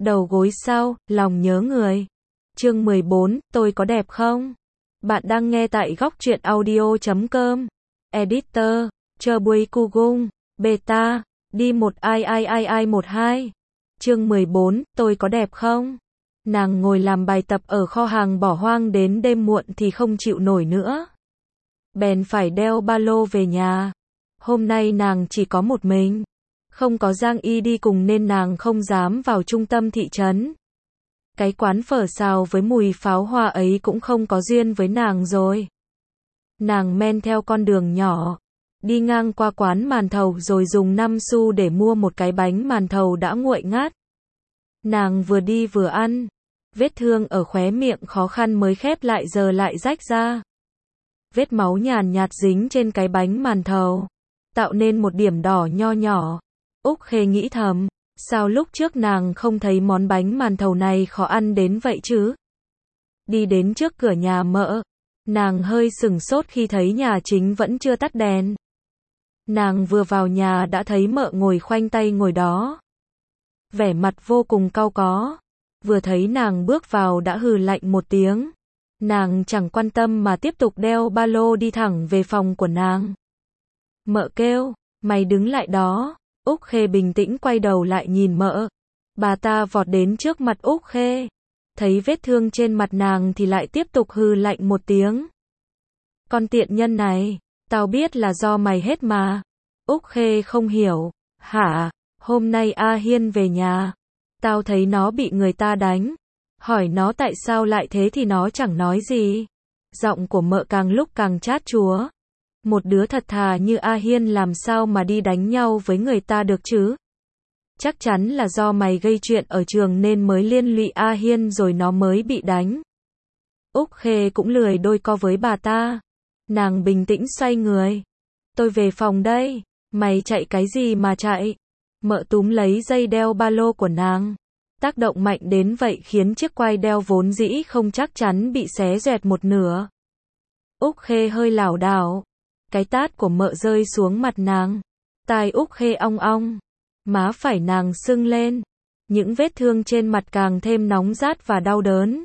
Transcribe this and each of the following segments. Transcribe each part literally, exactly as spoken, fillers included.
Đầu gối sau, lòng nhớ người. Chương mười bốn, tôi có đẹp không? Bạn đang nghe tại góc truyện audio chấm com. Editor, chờ buổi cu gung, beta, đi một ai ai ai ai một hai. Chương mười bốn, tôi có đẹp không? Nàng ngồi làm bài tập ở kho hàng bỏ hoang đến đêm muộn thì không chịu nổi nữa. Bèn phải đeo ba lô về nhà. Hôm nay nàng chỉ có một mình. Không có Giang Y đi cùng nên nàng không dám vào trung tâm thị trấn. Cái quán phở xào với mùi pháo hoa ấy cũng không có duyên với nàng rồi. Nàng men theo con đường nhỏ, đi ngang qua quán màn thầu rồi dùng năm xu để mua một cái bánh màn thầu đã nguội ngát. Nàng vừa đi vừa ăn, vết thương ở khóe miệng khó khăn mới khép lại giờ lại rách ra. Vết máu nhàn nhạt dính trên cái bánh màn thầu, tạo nên một điểm đỏ nho nhỏ. Úc Khê nghĩ thầm, sao lúc trước nàng không thấy món bánh màn thầu này khó ăn đến vậy chứ? Đi đến trước cửa nhà Mợ, nàng hơi sửng sốt khi thấy nhà chính vẫn chưa tắt đèn. Nàng vừa vào nhà đã thấy Mợ ngồi khoanh tay ngồi đó, vẻ mặt vô cùng cau có. Vừa thấy nàng bước vào đã hừ lạnh một tiếng. Nàng chẳng quan tâm mà tiếp tục đeo ba lô đi thẳng về phòng của nàng. Mợ kêu, mày đứng lại đó. Úc Khê bình tĩnh quay đầu lại nhìn Mợ. Bà ta vọt đến trước mặt Úc Khê. Thấy vết thương trên mặt nàng thì lại tiếp tục hừ lạnh một tiếng. Con tiện nhân này, tao biết là do mày hết mà. Úc Khê không hiểu. Hả, hôm nay A Hiên về nhà. Tao thấy nó bị người ta đánh. Hỏi nó tại sao lại thế thì nó chẳng nói gì. Giọng của Mợ càng lúc càng chát chúa. Một đứa thật thà như A Hiên làm sao mà đi đánh nhau với người ta được chứ? Chắc chắn là do mày gây chuyện ở trường nên mới liên lụy A Hiên rồi nó mới bị đánh. Úc Khê cũng lười đôi co với bà ta. Nàng bình tĩnh xoay người. Tôi về phòng đây. Mày chạy cái gì mà chạy? Mợ túm lấy dây đeo ba lô của nàng. Tác động mạnh đến vậy khiến chiếc quai đeo vốn dĩ không chắc chắn bị xé xoẹt một nửa. Úc Khê hơi lảo đảo. Cái tát của Mợ rơi xuống mặt nàng. Tai Úc Khê ong ong. Má phải nàng sưng lên. Những vết thương trên mặt càng thêm nóng rát và đau đớn.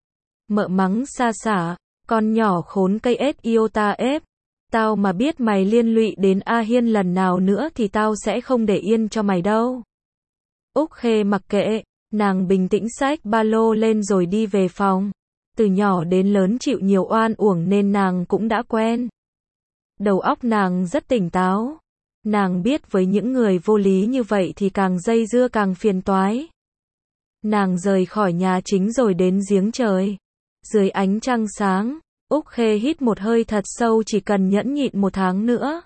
Mợ mắng xa xả. Con nhỏ khốn cây ếch iota ép. Tao mà biết mày liên lụy đến A Hiên lần nào nữa thì tao sẽ không để yên cho mày đâu. Úc Khê mặc kệ. Nàng bình tĩnh xách ba lô lên rồi đi về phòng. Từ nhỏ đến lớn chịu nhiều oan uổng nên nàng cũng đã quen. Đầu óc nàng rất tỉnh táo. Nàng biết với những người vô lý như vậy thì càng dây dưa càng phiền toái. Nàng rời khỏi nhà chính rồi đến giếng trời. Dưới ánh trăng sáng, Úc Khê hít một hơi thật sâu, chỉ cần nhẫn nhịn một tháng nữa.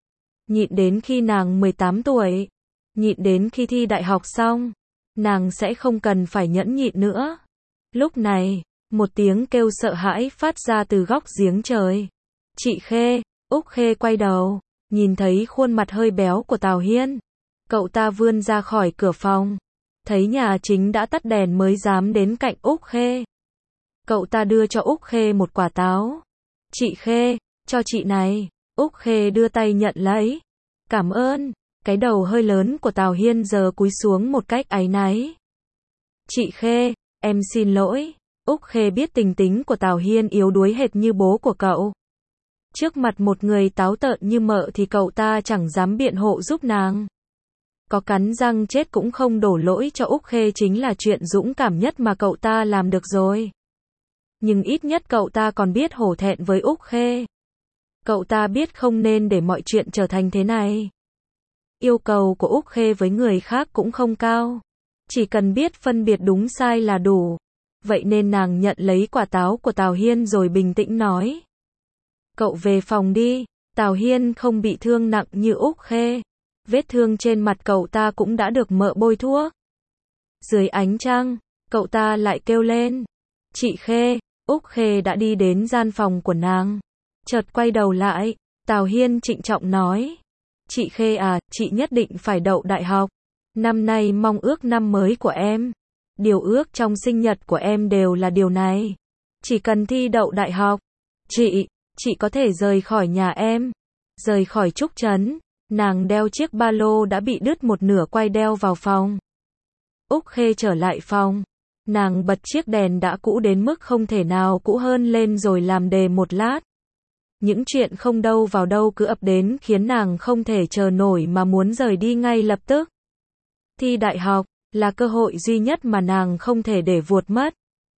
Nhịn đến khi nàng mười tám tuổi. Nhịn đến khi thi đại học xong. Nàng sẽ không cần phải nhẫn nhịn nữa. Lúc này, một tiếng kêu sợ hãi phát ra từ góc giếng trời. Chị Khê. Úc Khê quay đầu, nhìn thấy khuôn mặt hơi béo của Tào Hiên. Cậu ta vươn ra khỏi cửa phòng. Thấy nhà chính đã tắt đèn mới dám đến cạnh Úc Khê. Cậu ta đưa cho Úc Khê một quả táo. Chị Khê, cho chị này. Úc Khê đưa tay nhận lấy. Cảm ơn. Cái đầu hơi lớn của Tào Hiên giờ cúi xuống một cách áy náy. Chị Khê, em xin lỗi. Úc Khê biết tình tính của Tào Hiên yếu đuối hệt như bố của cậu. Trước mặt một người táo tợn như Mợ thì cậu ta chẳng dám biện hộ giúp nàng. Có cắn răng chết cũng không đổ lỗi cho Úc Khê chính là chuyện dũng cảm nhất mà cậu ta làm được rồi. Nhưng ít nhất cậu ta còn biết hổ thẹn với Úc Khê. Cậu ta biết không nên để mọi chuyện trở thành thế này. Yêu cầu của Úc Khê với người khác cũng không cao. Chỉ cần biết phân biệt đúng sai là đủ. Vậy nên nàng nhận lấy quả táo của Tào Hiên rồi bình tĩnh nói. Cậu về phòng đi. Tào Hiên không bị thương nặng như Úc Khê. Vết thương trên mặt cậu ta cũng đã được Mợ bôi thuốc. Dưới ánh trăng, cậu ta lại kêu lên. Chị Khê. Úc Khê đã đi đến gian phòng của nàng. Chợt quay đầu lại, Tào Hiên trịnh trọng nói. Chị Khê à, chị nhất định phải đậu đại học. Năm nay mong ước năm mới của em. Điều ước trong sinh nhật của em đều là điều này. Chỉ cần thi đậu đại học. Chị, chị có thể rời khỏi nhà em. Rời khỏi Trúc Trấn. Nàng đeo chiếc ba lô đã bị đứt một nửa quai đeo vào phòng. Úc Khê trở lại phòng. Nàng bật chiếc đèn đã cũ đến mức không thể nào cũ hơn lên rồi làm đề một lát. Những chuyện không đâu vào đâu cứ ập đến khiến nàng không thể chờ nổi mà muốn rời đi ngay lập tức. Thi đại học là cơ hội duy nhất mà nàng không thể để vuột mất.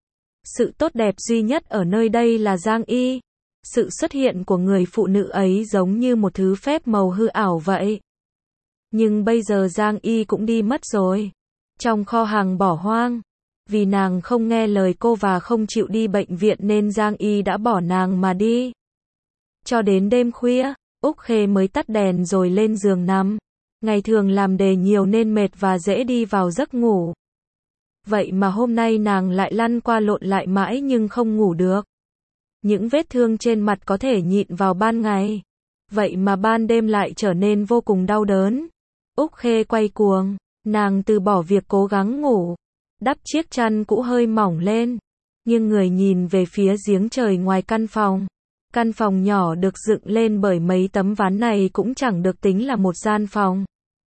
Sự tốt đẹp duy nhất ở nơi đây là Giang Y. Sự xuất hiện của người phụ nữ ấy giống như một thứ phép màu hư ảo vậy. Nhưng bây giờ Giang Y cũng đi mất rồi. Trong kho hàng bỏ hoang. Vì nàng không nghe lời cô và không chịu đi bệnh viện nên Giang Y đã bỏ nàng mà đi. Cho đến đêm khuya, Úc Khê mới tắt đèn rồi lên giường nằm. Ngày thường làm đề nhiều nên mệt và dễ đi vào giấc ngủ. Vậy mà hôm nay nàng lại lăn qua lộn lại mãi nhưng không ngủ được. Những vết thương trên mặt có thể nhịn vào ban ngày. Vậy mà ban đêm lại trở nên vô cùng đau đớn. Úc Khê quay cuồng, nàng từ bỏ việc cố gắng ngủ. Đắp chiếc chăn cũ hơi mỏng lên. Nhưng người nhìn về phía giếng trời ngoài căn phòng. Căn phòng nhỏ được dựng lên bởi mấy tấm ván này cũng chẳng được tính là một gian phòng.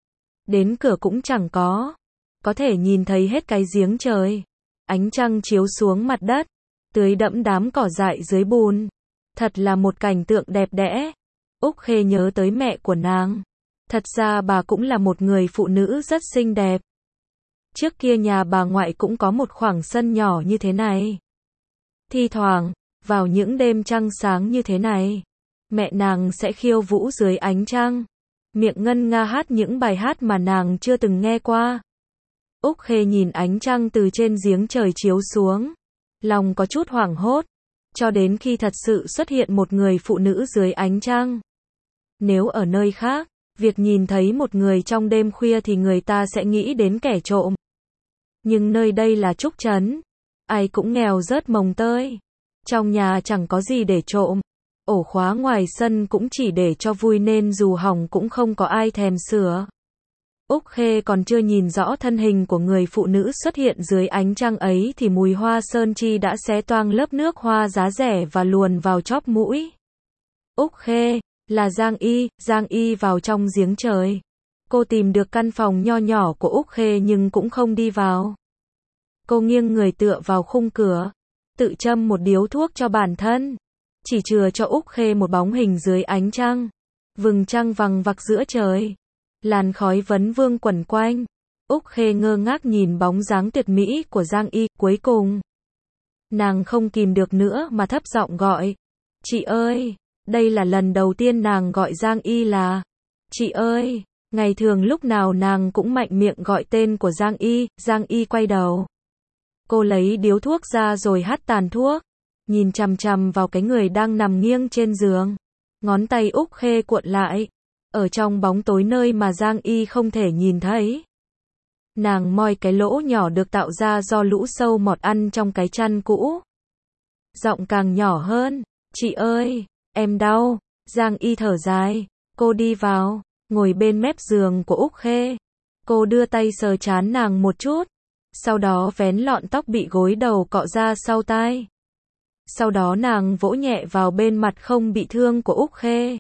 Đến cửa cũng chẳng có. Có thể nhìn thấy hết cái giếng trời. Ánh trăng chiếu xuống mặt đất. Tưới đẫm đám cỏ dại dưới bùn. Thật là một cảnh tượng đẹp đẽ. Úc Khê nhớ tới mẹ của nàng. Thật ra bà cũng là một người phụ nữ rất xinh đẹp. Trước kia nhà bà ngoại cũng có một khoảng sân nhỏ như thế này. Thi thoảng, vào những đêm trăng sáng như thế này, mẹ nàng sẽ khiêu vũ dưới ánh trăng, miệng ngân nga hát những bài hát mà nàng chưa từng nghe qua. Úc Khê nhìn ánh trăng từ trên giếng trời chiếu xuống, lòng có chút hoảng hốt, cho đến khi thật sự xuất hiện một người phụ nữ dưới ánh trăng. Nếu ở nơi khác, việc nhìn thấy một người trong đêm khuya thì người ta sẽ nghĩ đến kẻ trộm. Nhưng nơi đây là Trúc Trấn, ai cũng nghèo rớt mồng tơi. Trong nhà chẳng có gì để trộm. Ổ khóa ngoài sân cũng chỉ để cho vui nên dù hỏng cũng không có ai thèm sửa. Úc Khê còn chưa nhìn rõ thân hình của người phụ nữ xuất hiện dưới ánh trăng ấy thì mùi hoa sơn chi đã xé toang lớp nước hoa giá rẻ và luồn vào chóp mũi. Úc Khê, là Giang Y, Giang Y vào trong giếng trời. Cô tìm được căn phòng nho nhỏ của Úc Khê nhưng cũng không đi vào. Cô nghiêng người tựa vào khung cửa, tự châm một điếu thuốc cho bản thân, chỉ chừa cho Úc Khê một bóng hình dưới ánh trăng. Vầng trăng vằng vặc giữa trời, làn khói vấn vương quẩn quanh. Úc Khê ngơ ngác nhìn bóng dáng tuyệt mỹ của Giang Y. Cuối cùng, nàng không kìm được nữa mà thấp giọng gọi, chị ơi. Đây là lần đầu tiên nàng gọi Giang Y là chị ơi. Ngày thường lúc nào nàng cũng mạnh miệng gọi tên của Giang Y. Giang Y quay đầu, cô lấy điếu thuốc ra rồi hắt tàn thuốc, nhìn chằm chằm vào cái người đang nằm nghiêng trên giường. Ngón tay Úc Khê cuộn lại, ở trong bóng tối nơi mà Giang Y không thể nhìn thấy. Nàng moi cái lỗ nhỏ được tạo ra do lũ sâu mọt ăn trong cái chăn cũ. Giọng càng nhỏ hơn, chị ơi, em đau. Giang Y thở dài, cô đi vào, ngồi bên mép giường của Úc Khê. Cô đưa tay sờ trán nàng một chút. Sau đó vén lọn tóc bị gối đầu cọ ra sau tai. Sau đó nàng vỗ nhẹ vào bên mặt không bị thương của Úc Khê.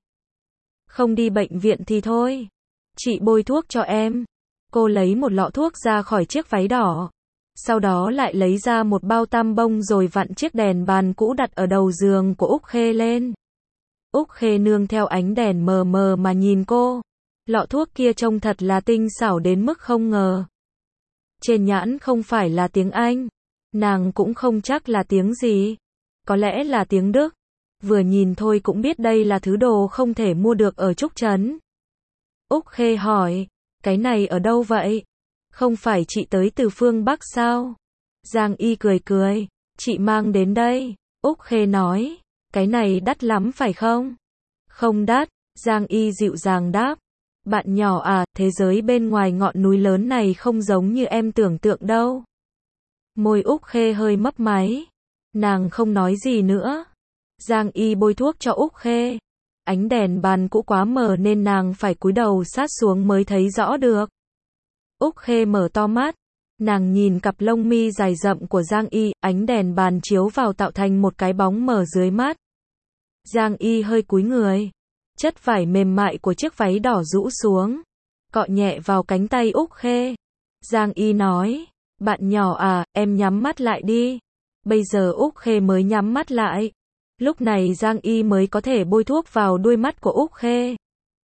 Không đi bệnh viện thì thôi, chị bôi thuốc cho em. Cô lấy một lọ thuốc ra khỏi chiếc váy đỏ. Sau đó lại lấy ra một bao tăm bông rồi vặn chiếc đèn bàn cũ đặt ở đầu giường của Úc Khê lên. Úc Khê nương theo ánh đèn mờ mờ mà nhìn cô. Lọ thuốc kia trông thật là tinh xảo đến mức không ngờ. Trên nhãn không phải là tiếng Anh. Nàng cũng không chắc là tiếng gì. Có lẽ là tiếng Đức. Vừa nhìn thôi cũng biết đây là thứ đồ không thể mua được ở Trúc Trấn. Úc Khê hỏi, cái này ở đâu vậy? Không phải chị tới từ phương Bắc sao? Giang Y cười cười, chị mang đến đây. Úc Khê nói, cái này đắt lắm phải không? Không đắt, Giang Y dịu dàng đáp. Bạn nhỏ à, thế giới bên ngoài ngọn núi lớn này không giống như em tưởng tượng đâu. Môi Úc Khê hơi mấp máy. Nàng không nói gì nữa. Giang Y bôi thuốc cho Úc Khê. Ánh đèn bàn cũ quá mờ nên nàng phải cúi đầu sát xuống mới thấy rõ được. Úc Khê mở to mắt. Nàng nhìn cặp lông mi dài rậm của Giang Y, ánh đèn bàn chiếu vào tạo thành một cái bóng mờ dưới mắt. Giang Y hơi cúi người. Chất vải mềm mại của chiếc váy đỏ rũ xuống, cọ nhẹ vào cánh tay Úc Khê. Giang Y nói, Bạn nhỏ à, em nhắm mắt lại đi. Bây giờ Úc Khê mới nhắm mắt lại. Lúc này Giang Y mới có thể bôi thuốc vào đuôi mắt của Úc Khê.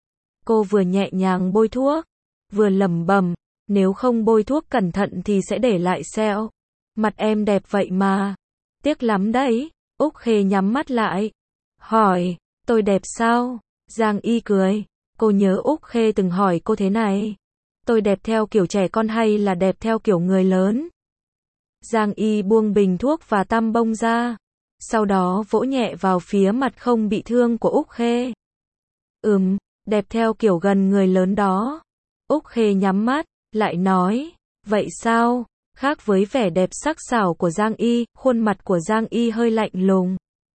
Cô vừa nhẹ nhàng bôi thuốc, vừa lẩm bẩm, nếu không bôi thuốc cẩn thận thì sẽ để lại sẹo. Mặt em đẹp vậy mà. Tiếc lắm đấy. Úc Khê nhắm mắt lại. Hỏi, tôi đẹp sao? Giang Y cười. Cô nhớ Úc Khê từng hỏi cô thế này. Tôi đẹp theo kiểu trẻ con hay là đẹp theo kiểu người lớn? Giang Y buông bình thuốc và tăm bông ra. Sau đó vỗ nhẹ vào phía mặt không bị thương của Úc Khê. Ừm, đẹp theo kiểu gần người lớn đó. Úc Khê nhắm mắt, lại nói. Vậy sao? Khác với vẻ đẹp sắc sảo của Giang Y, khuôn mặt của Giang Y hơi lạnh lùng.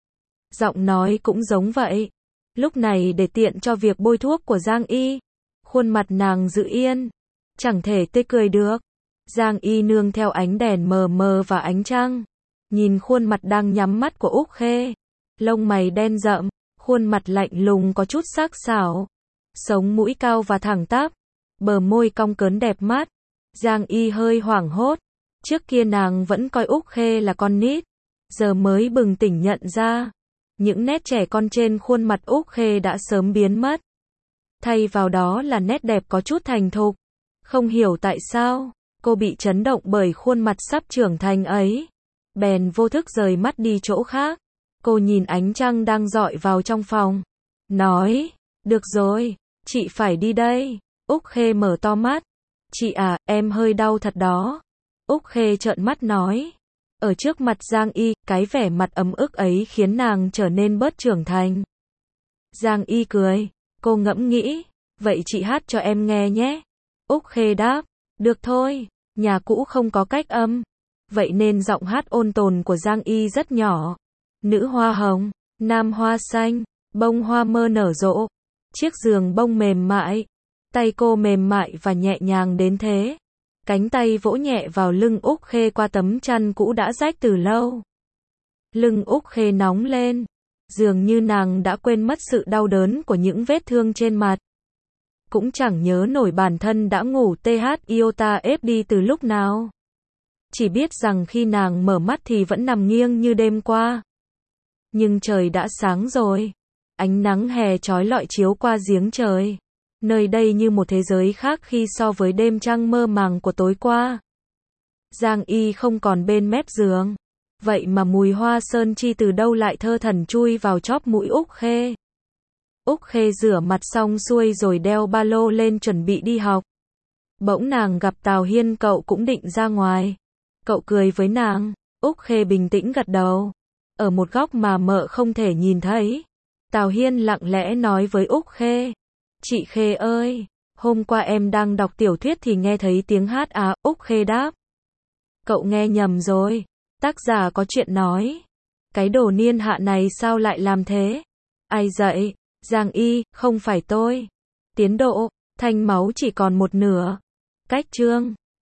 Giọng nói cũng giống vậy. Lúc này để tiện cho việc bôi thuốc của Giang Y, khuôn mặt nàng giữ yên, chẳng thể tươi cười được. Giang Y nương theo ánh đèn mờ mờ và ánh trăng, nhìn khuôn mặt đang nhắm mắt của Úc Khê. Lông mày đen rậm, khuôn mặt lạnh lùng có chút sắc sảo, sống mũi cao và thẳng tắp, bờ môi cong cớn đẹp mắt. Giang Y hơi hoảng hốt. Trước kia nàng vẫn coi Úc Khê là con nít, giờ mới bừng tỉnh nhận ra, những nét trẻ con trên khuôn mặt Úc Khê đã sớm biến mất. Thay vào đó là nét đẹp có chút thành thục. Không hiểu tại sao, cô bị chấn động bởi khuôn mặt sắp trưởng thành ấy. Bèn vô thức rời mắt đi chỗ khác. Cô nhìn ánh trăng đang rọi vào trong phòng. Nói, được rồi, chị phải đi đây. Úc Khê mở to mắt. Chị à, em hơi đau thật đó. Úc Khê trợn mắt nói. Ở trước mặt Giang Y, cái vẻ mặt ấm ức ấy khiến nàng trở nên bớt trưởng thành. Giang Y cười. Cô ngẫm nghĩ. Vậy chị hát cho em nghe nhé. Úc Khê đáp. Được thôi, nhà cũ không có cách âm. Vậy nên giọng hát ôn tồn của Giang Y rất nhỏ. Nữ hoa hồng, nam hoa xanh, bông hoa mơ nở rộ. Chiếc giường bông mềm mại. Tay cô mềm mại và nhẹ nhàng đến thế. Cánh tay vỗ nhẹ vào lưng Úc Khê qua tấm chăn cũ đã rách từ lâu. Lưng Úc Khê nóng lên. Dường như nàng đã quên mất sự đau đớn của những vết thương trên mặt. Cũng chẳng nhớ nổi bản thân đã ngủ th iota ép đi từ lúc nào. Chỉ biết rằng khi nàng mở mắt thì vẫn nằm nghiêng như đêm qua. Nhưng trời đã sáng rồi. Ánh nắng hè chói lọi chiếu qua giếng trời. Nơi đây như một thế giới khác khi so với đêm trăng mơ màng của tối qua. Giang Y không còn bên mép giường. Vậy mà mùi hoa sơn chi từ đâu lại thơ thẩn chui vào chóp mũi Úc Khê. Úc Khê rửa mặt xong xuôi rồi đeo ba lô lên chuẩn bị đi học. Bỗng nàng gặp Tào Hiên, cậu cũng định ra ngoài. Cậu cười với nàng. Úc Khê bình tĩnh gật đầu. Ở một góc mà mợ không thể nhìn thấy, Tào Hiên lặng lẽ nói với Úc Khê. Chị Khê ơi, hôm qua em đang đọc tiểu thuyết thì nghe thấy tiếng hát à? Úc Khê đáp. Cậu nghe nhầm rồi, tác giả có chuyện nói. Cái đồ niên hạ này sao lại làm thế? Ai dạy? Giang Y, không phải tôi. Tiến độ, thanh máu chỉ còn một nửa. Cách chương